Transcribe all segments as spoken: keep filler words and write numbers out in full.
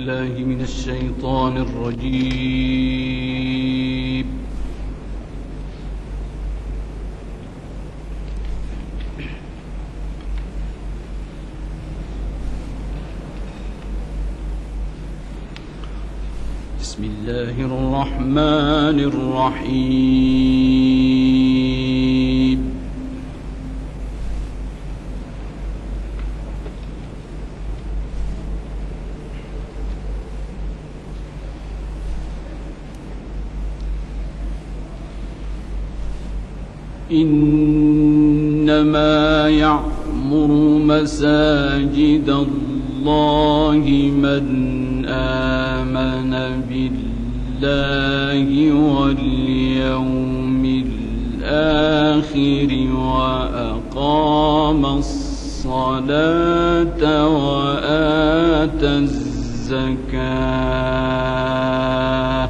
بالله من الشيطان الرجيم. بسم الله الرحمن الرحيم. إنما يعمر مساجد الله من آمن بالله واليوم الآخر وأقام الصلاة وآتى الزكاة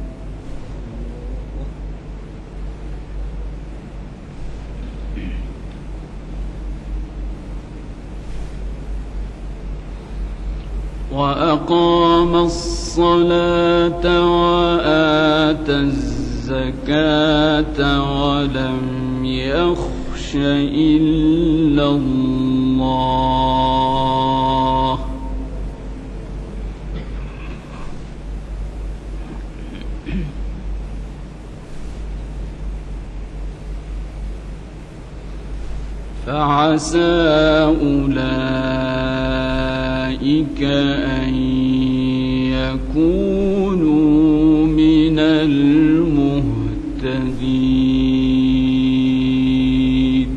وأقام الصلاة وآتى الزكاة ولم يخش إلا الله فعسى أولئك أن يكونوا من المهتدين.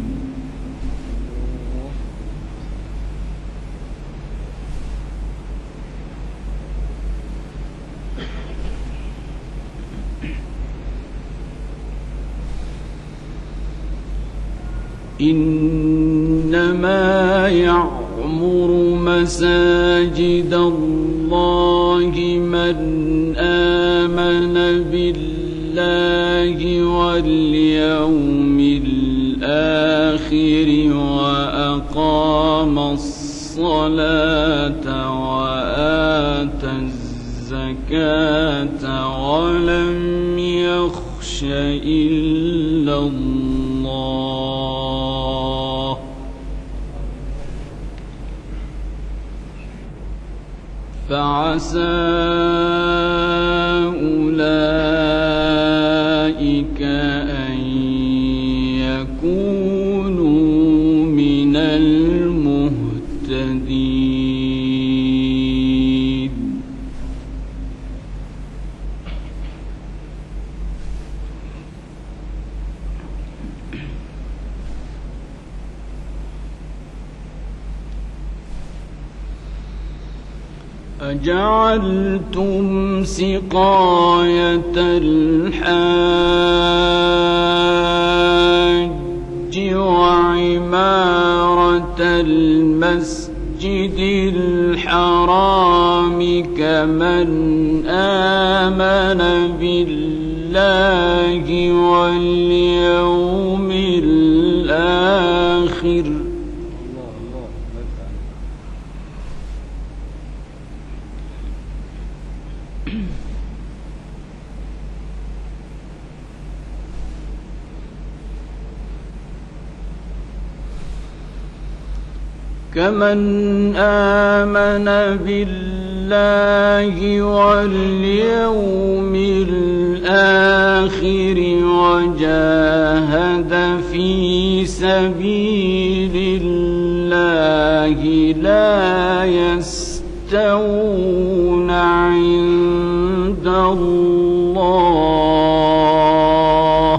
إنما يعمر مساجد الله من آمن بالله واليوم الآخر وأقام الصلاة وآتى الزكاة ولم يخش إلا الله فعسى أولئك أن يكونوا من المهتدين. أجعلتم سقاية الحاج وعمارة المسجد الحرام كمن آمن بالله واليوم الآخر كمن آمن بالله واليوم الآخر وجاهد في سبيل الله لا يستوون عند الله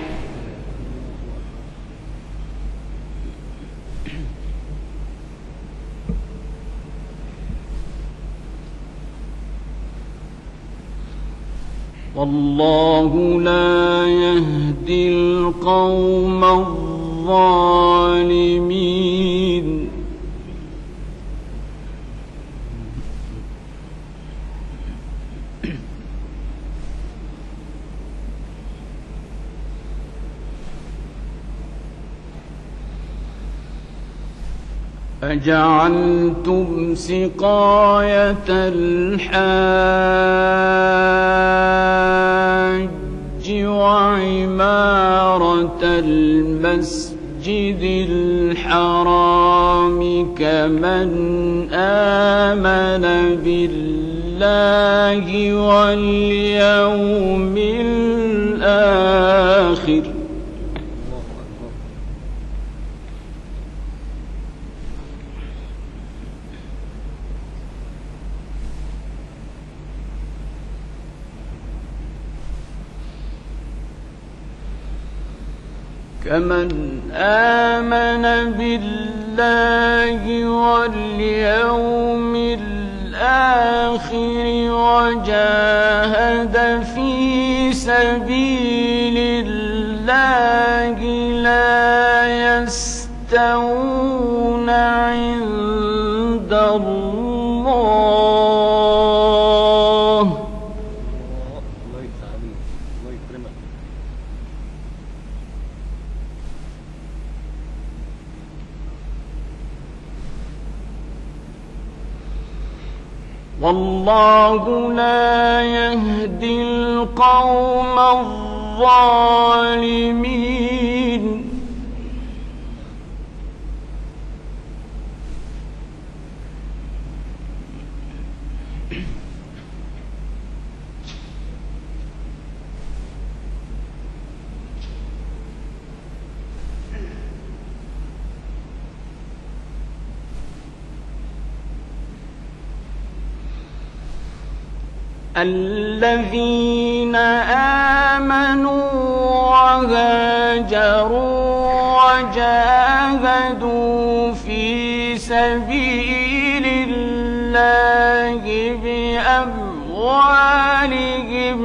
والله لا يهدي القوم الظالمين. أفجعلتم سقاية الحاج وعمارة المسجد الحرام كمن آمن بالله واليوم الآخر كمن آمن بالله واليوم الآخر وجاهد في سبيل الله لا يستوون عند الله. والله لا يهدي القوم الظالمين. الذين آمنوا وهاجروا وجاهدوا في سبيل الله بأموالهم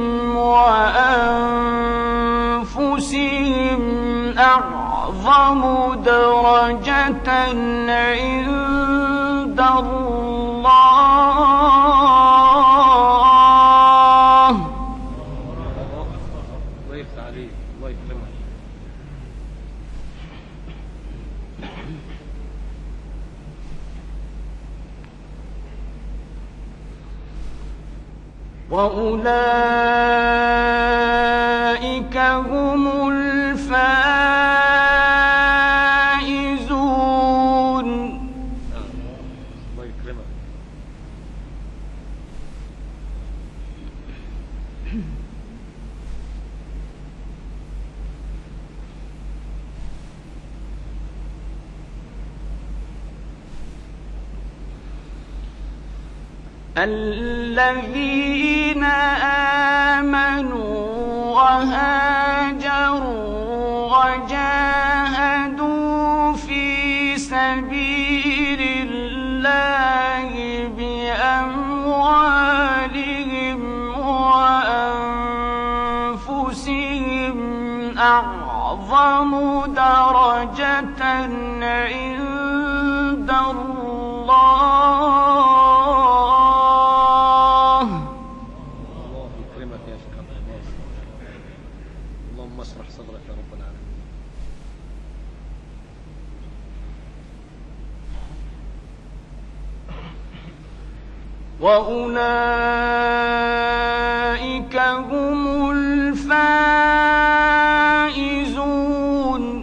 وأنفسهم أعظم درجة عند الله. وأولئك هم الفائزون. الله يكرمك. الذين آمنوا وهاجروا وجاهدوا في سبيل الله بأموالهم وأنفسهم أعظم درجة عند الله. وأولئك هم الفائزون.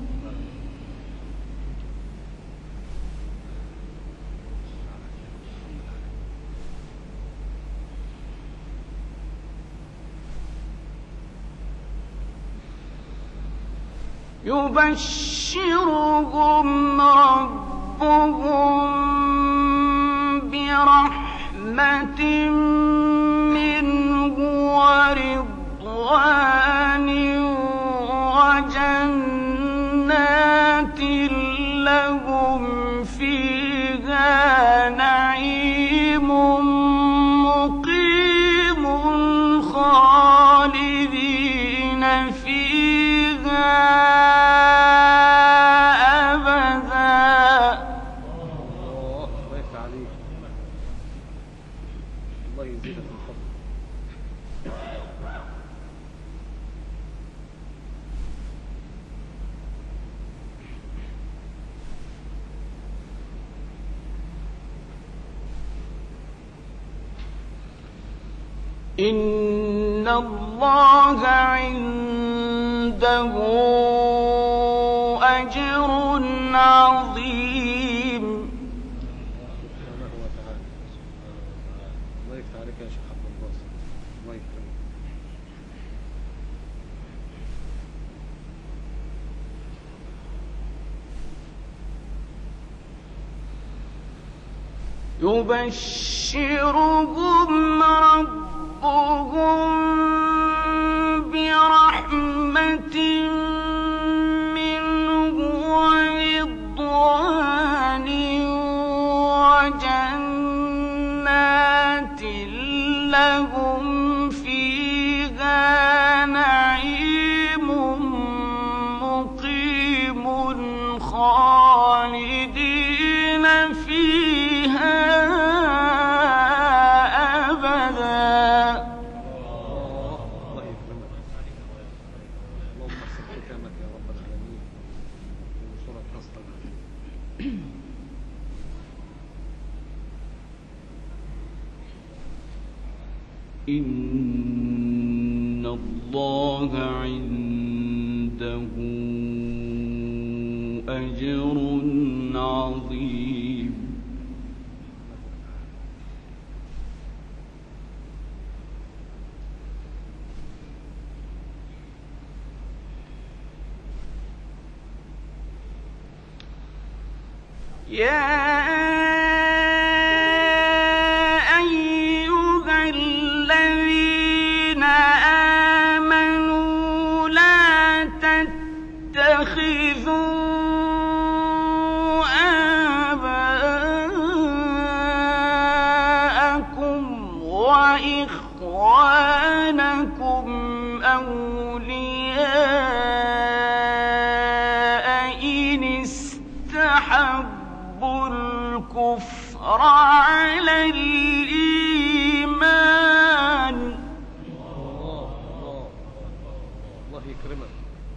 يبشرهم ربهم برحمة منه ورضوان وجنات لهم فيها نعيم مقيم خالدين فيها إن الله عنده أجر عظيم. الله يفتح عليك يا شيخ عبد الباسط، الله يكرمك. يبشرهم ربهم برحمة منه ورضوان وجنات لهم فيها نعيم مقيم خالدين فيها أبدا. الله يكرمك، اللهم احسن ختامك يا رب العالمين وانصرك نصرا عزيزا. إن الله عنده أجر عظيم. يا أيها الذين آمنوا لا تتخذوا آباءكم وإخوانكم أولياء إن استحبوا الكفر على الإيمان. الله الله الله يكرمك.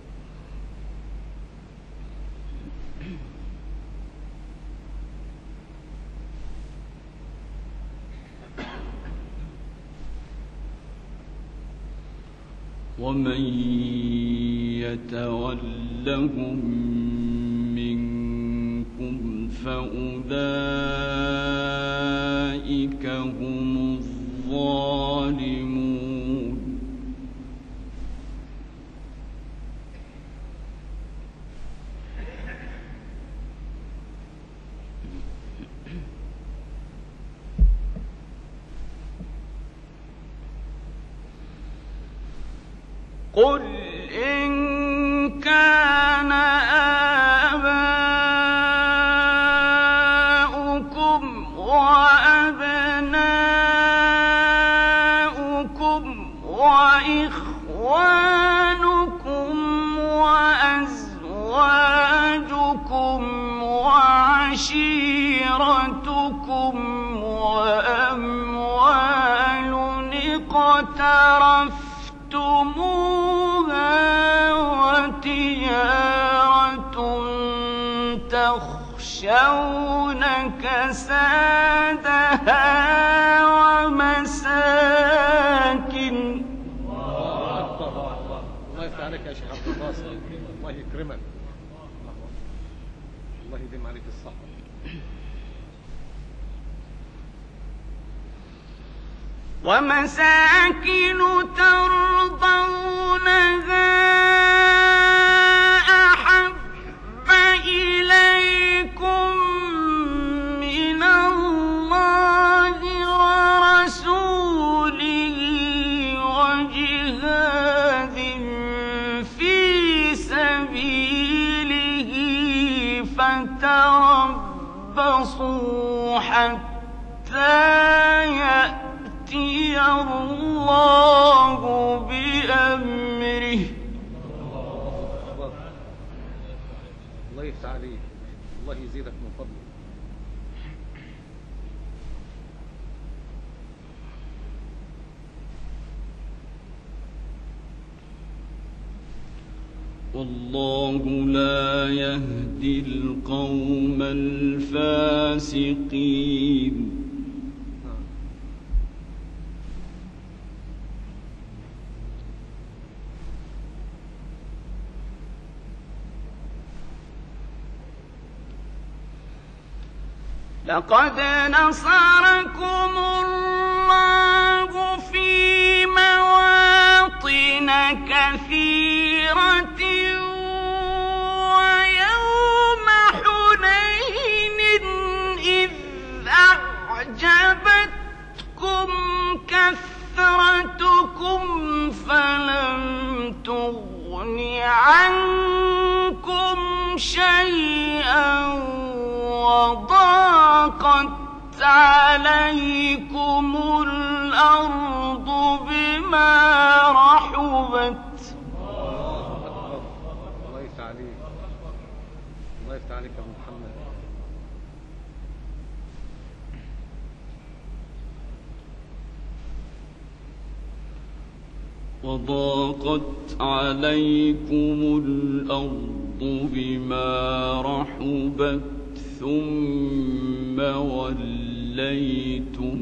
ومن يتولهم منكم فأولئك هم الظالمون. قل إن كان آباؤكم وأبناؤكم وإخوانكم وأزواجكم وعشيرتكم وأموال اقترفتموها وتجارة تخشون كسادها ومساكن. الله أكبر، الله يفتح عليك يا شيخ عبد الباسط، الله يكرمك، الله يديم عليك الصحة. ومساكن ترضونها أحب إليكم من الله ورسوله وجهاد في سبيله فتربصوا حتى يأتي الله بأمره. الله يفتح عليك، الله يزيدك من فضله. والله لا يهدي القوم الفاسقين. لقد نصركم الله في مواطن كثيرة ويوم حنين إذ أعجبتكم كثرتكم فلم تغن عنكم شيئا وضاقت عليكم الأرض بما رحبت. الله يفتح عليك، الله يفتح عليك يا ابو محمد. وضاقت عليكم الأرض بما رحبت ثم وليتم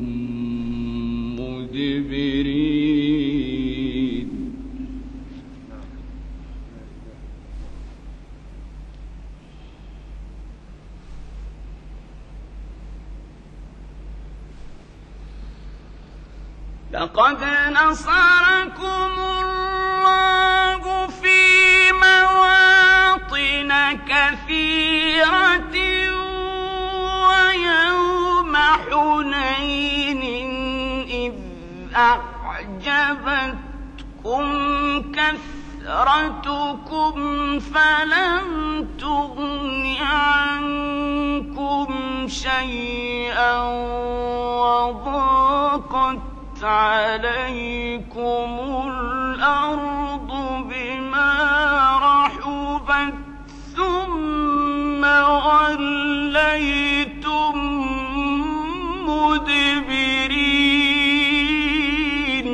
مدبرين. لقد نصركم الله في مواطن كثيرة ويوم حنين إذ أعجبتكم كثرتكم فلم تغن عنكم شيئا وضاقت عليكم الأرض بما رحبت ثم وليتم مدبرين.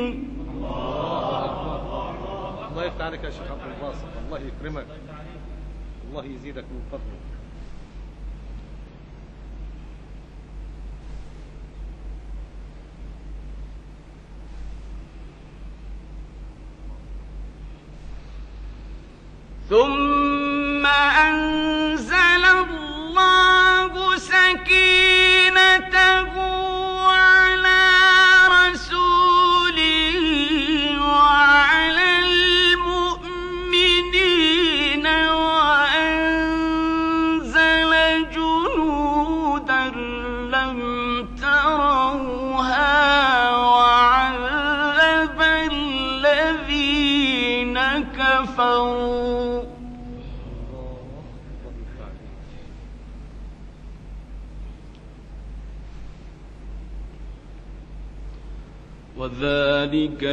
الله يفتح عليك يا شيخ عبد الباسط، الله يكرمك، الله يزيدك من فضله. ثم أنزل الله سكينته على رسوله وعلى المؤمنين وأنزل جنودا لم تروها وعذب الذين كفروا. وذلك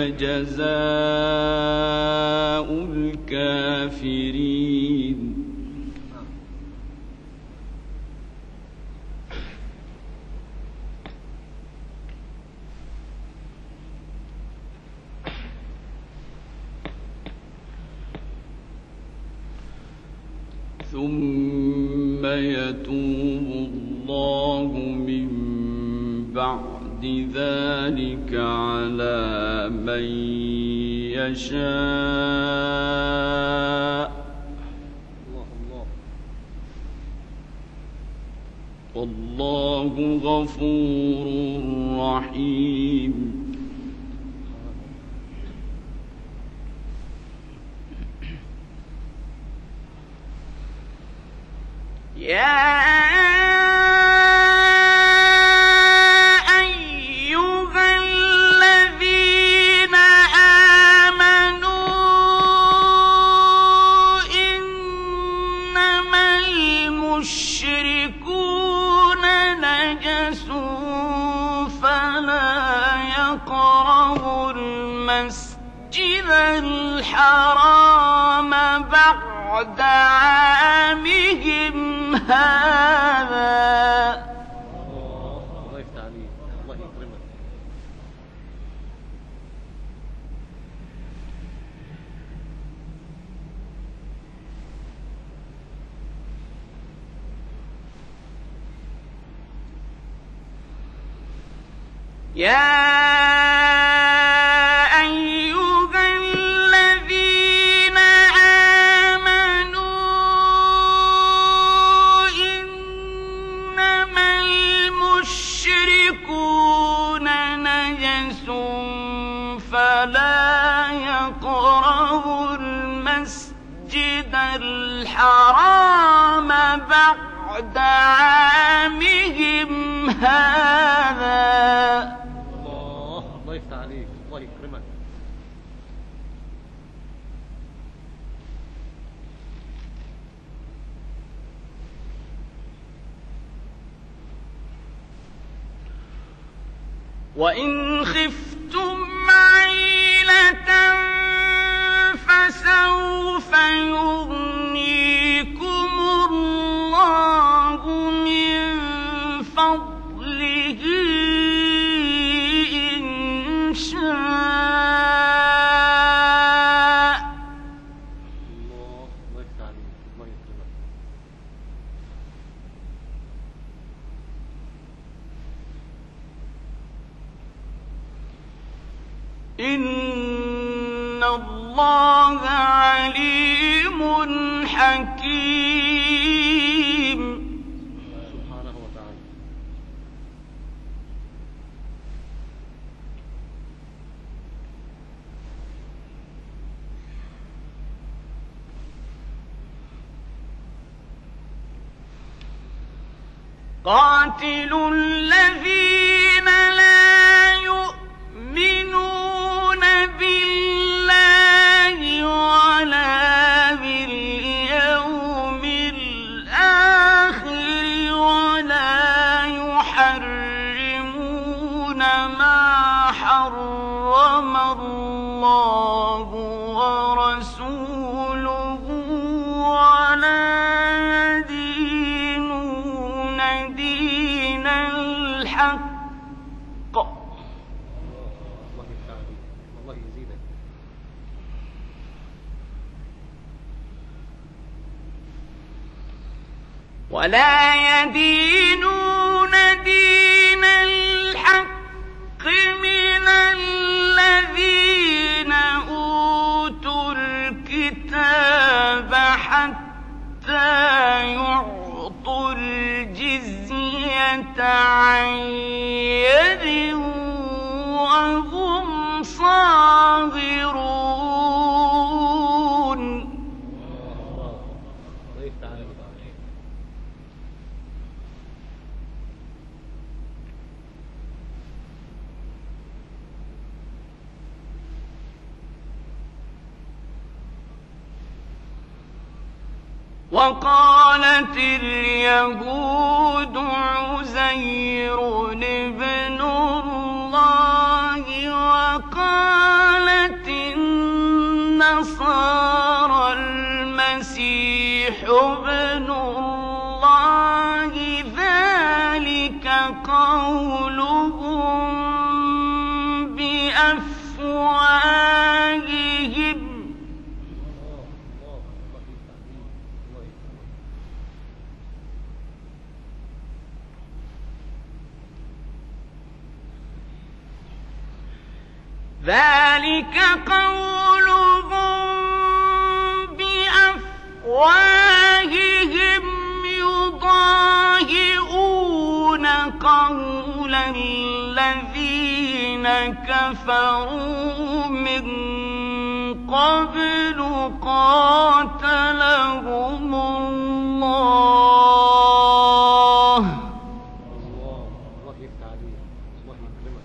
جزاء الكافرين. ثم يتوب الله من بعد ذلك على من يشاء والله غفور رحيم. يا الحرام بعد عامهم هذا. الله يفتح عليك، الله يكرمك. يا فلا يقربوا المسجد الحرام بعد عامهم هذا. الله الله يفتح عليك، الله يكرمك. وإن خفتم عيلة فسوف يغنيكم الله من فضله إن شاء. الله الله يفتح عليك، الله يكرمك. إن الله عليم حكيم. سبحانه وتعالى. قاتلوا الذين لا يؤمنون بالله ولا باليوم الآخر ولا يحرمون ما حرم الله ورسوله ولا يدينون دين الحق. الله يفتح عليك، الله يزيدك. ولا يدينون دين الحق من الذين أوتوا الكتاب حتى يعطوا الجزية عن يد وهم صاغرون. الله يفتح عليك. وقالت اليهود عزير ابن الله وقالت النصارى المسيح ابن الله ذلك قولهم بأفواههم ذلك قولهم بأفواههم يضاهئون قول الذين كفروا من قبل قاتلهم الله. الله الله يفتح عليك، الله يكرمك.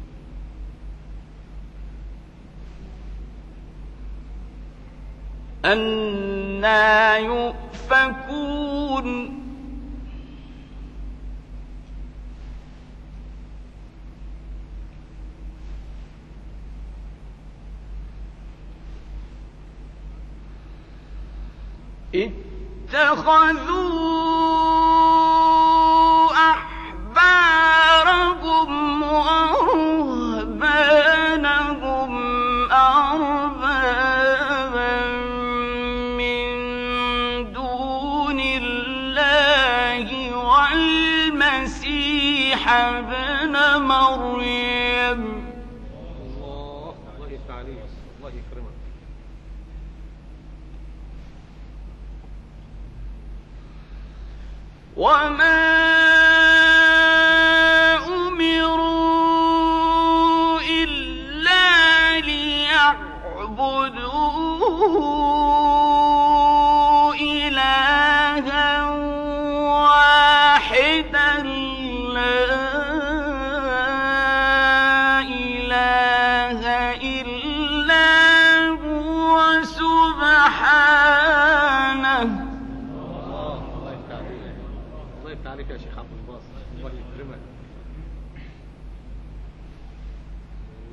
أنى يؤفكون. اتخذوا أحبارهم ورهبانهم أربابا من دون الله والمسيح ابن مريم. الله الله يفتح عليك، الله يكرمك. وما أمروا إلا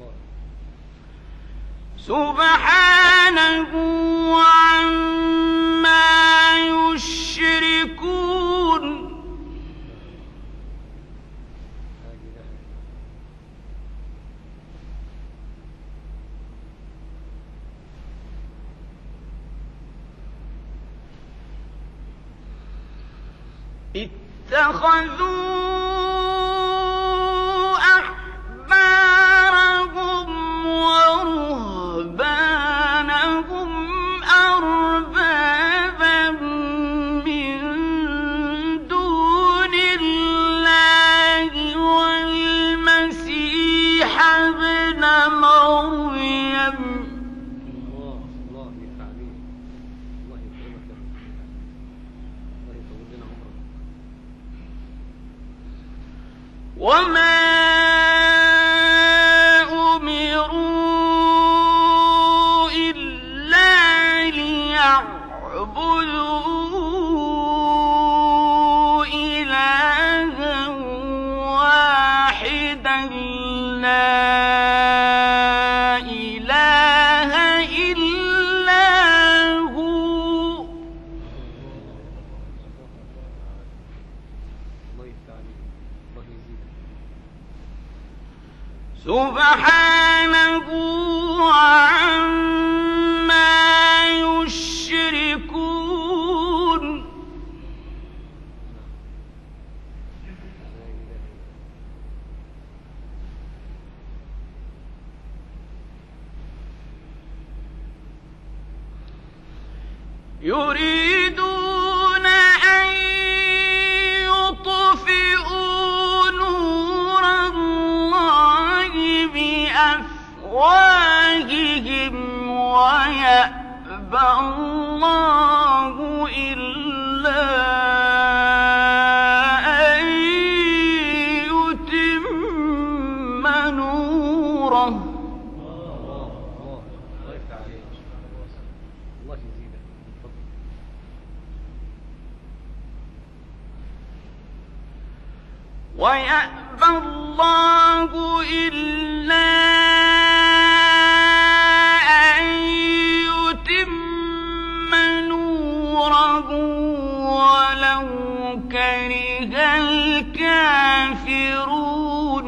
سبحانه عما يشركون اتخذوا أحبارهم ورهبانهم أربابا من دون الله والمسيح ابن مريم وما أمروا إلا ليعبدوا إلها واحدا لا إله إلا هو سبحانه عما يشركون يريدون أن يطفئوا نور الله بأفواههم ويأبى الله إلا أن يتم نوره ويأبى الله إلا أن يتم نوره ولو كره الكافرون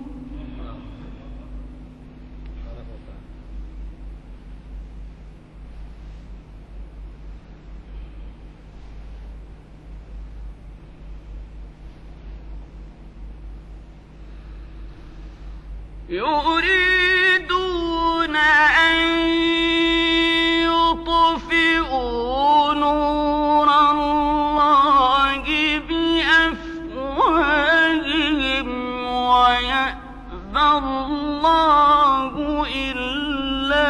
يريدون أن يطفئوا نور الله بأفواههم ويأبى الله إلا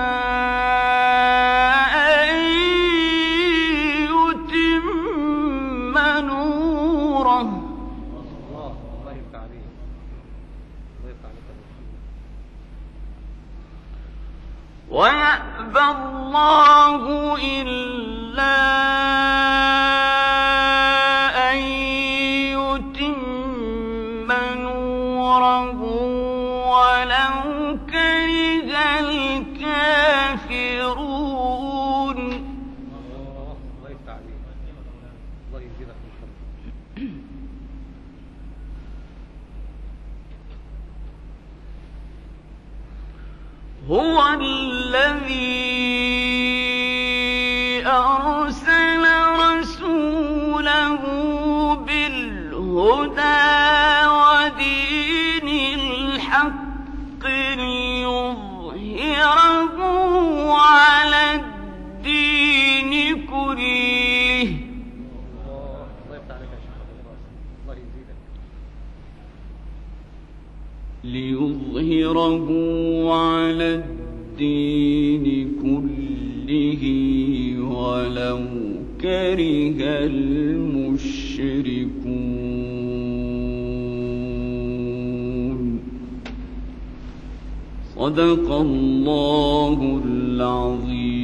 أن يتم نوره ويأبى الله إلا أن يتم نوره ولو كره الكافرون. الله يفتح عليك، الله يزيدك من خير. هو الذي أرسل رسوله بالهدى ودين الحق ليظهره على الدين كله. الله يفتح عليك يا شيخ، الله يزيدك. ليظهره على الدين كله ولو كره المشركون. صدق الله العظيم.